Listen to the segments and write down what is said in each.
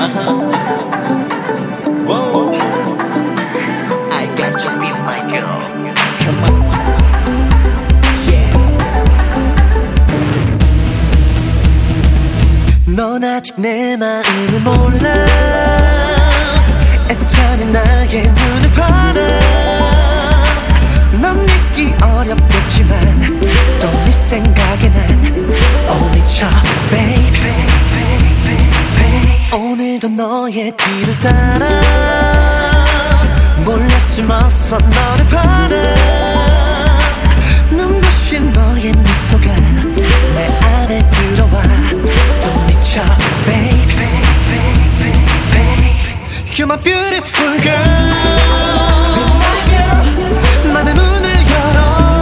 Whoa, I got you in my girl. Come on, yeah. 넌 아직 내 마음을 몰라. 애타는 나의 눈을 봐라. 넌 믿기 어렵겠지만 또 네 생각에 난 미쳐 baby. 오늘도 너의 뒤를 따라 몰래 숨어서 너를 바라. 눈부신 너의 미소가 내 안에 들어와 또 미쳐 baby. You're my beautiful girl. 맘의 문을 열어.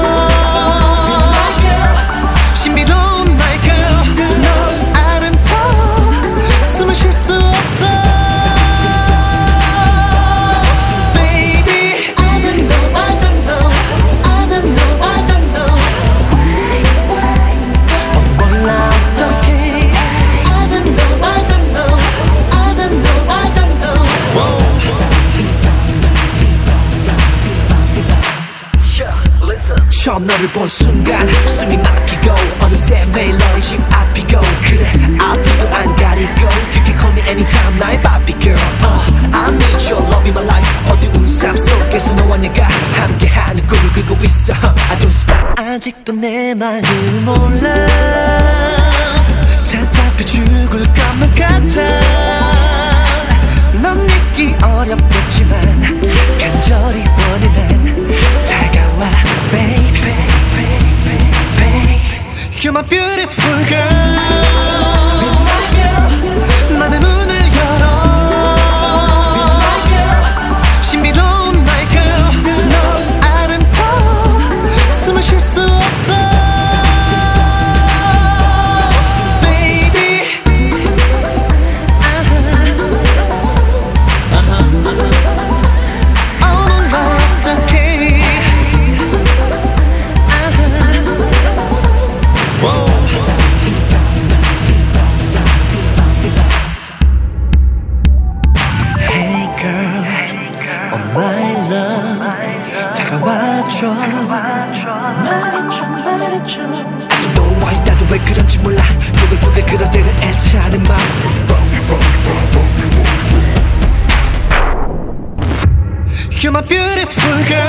신비로운 my girl. 넌 아름다워. 숨을 쉴 수 없어. Baby, I don't know, I don't know, I don't know, I don't know. 몰라 어떡해. I don't know, I don't know, I don't know, I don't know. Whoa. 처음 너를 본 순간 숨이 막히고 어느새 매일 너의 집 앞이고 그래 앞뒤도 안 가리고 You can call me anytime 나의 baby girl. I need your love in my life. 어두운 삶 속에서 너와 내가 함께하는 꿈을 꾸고 있어. I don't stop. 아직도 내 마음을 몰라. 답답해 죽을 것만 같아. 넌 믿기 어렵겠지만 간절히 원해만 다가와 baby. You're my beautiful girl. 맘의 문을 열어. 신비로운 my girl. 넌 아름다워. 숨을 쉴 수 없어. 다가와줘 말해줘 I don't know why 나도 왜 그런지 몰라 부글부글 끓어대는 애타는 맘 You're my beautiful girl.